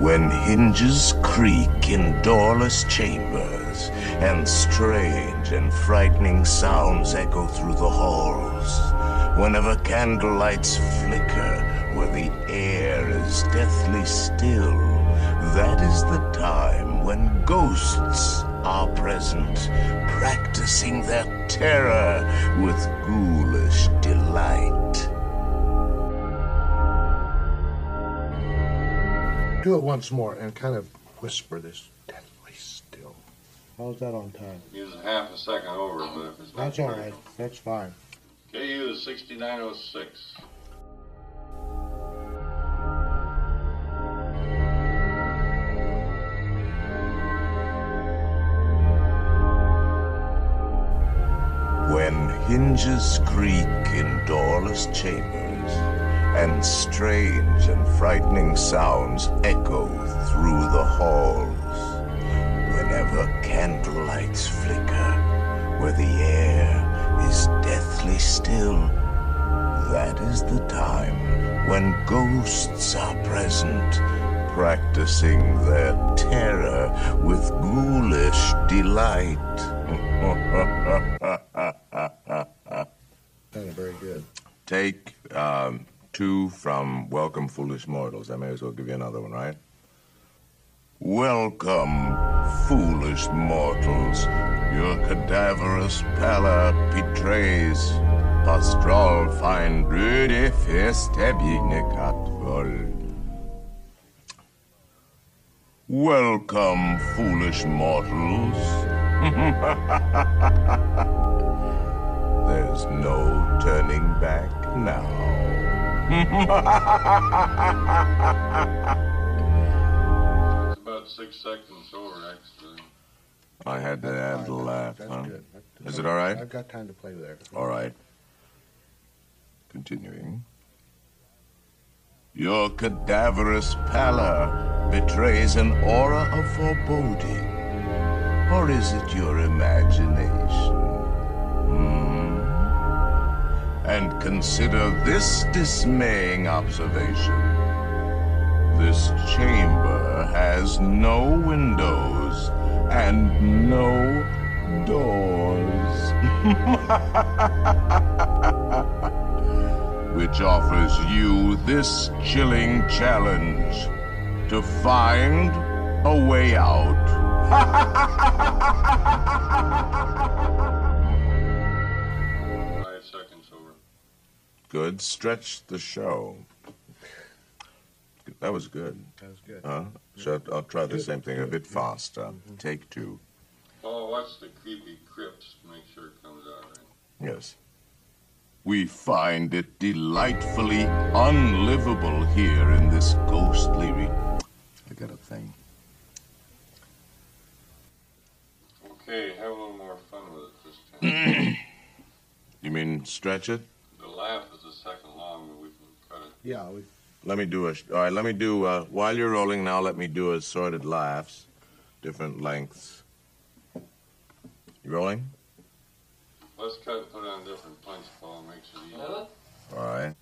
When hinges creak in doorless chambers, and strange and frightening sounds echo through the halls, whenever candlelights flicker where the air is deathly still, that is the time when ghosts are present, practicing their terror with ghoulish delight. Do it once more and kind of whisper this deathly still. How's that on time? Use half a second over, but if it's not That's all right. That's fine. KU is 6906. When hinges creak in doorless chambers, and strange and frightening sounds echo through the halls, whenever candlelights flicker where the air is deathly still, that is the time when ghosts are present, practicing their terror with ghoulish delight. Sounded very good. Take 2 from Welcome, Foolish Mortals. I may as well give you another one, right? Welcome, foolish mortals. Your cadaverous pallor betrays. Pastoral find röde Festebignekat. Welcome, foolish mortals. There's no turning back now. It's about 6 seconds over, actually. I had to add the laugh, That's huh? good. Is it all right? I've got time to play there. All right. Continuing. Your cadaverous pallor betrays an aura of foreboding. Or is it your imagination? And consider this dismaying observation. This chamber has no windows and no doors. Which offers you this chilling challenge to find a way out. 5 seconds over. Good. Stretch the show. That was good. That was good. Huh? So I'll try the same thing a bit faster. Take 2. Oh, watch the creepy crypts to make sure it comes out right. Yes. We find it delightfully unlivable here in this ghostly I got a thing. Okay, have a little more fun with it this time. You mean stretch it? The laugh is a second long, but we can cut it. Yeah, Let me do all right, let me do, while you're rolling now, let me do assorted laughs. Different lengths. You rolling? Let's cut and put on different punch, Paul. Makes it easy. All right.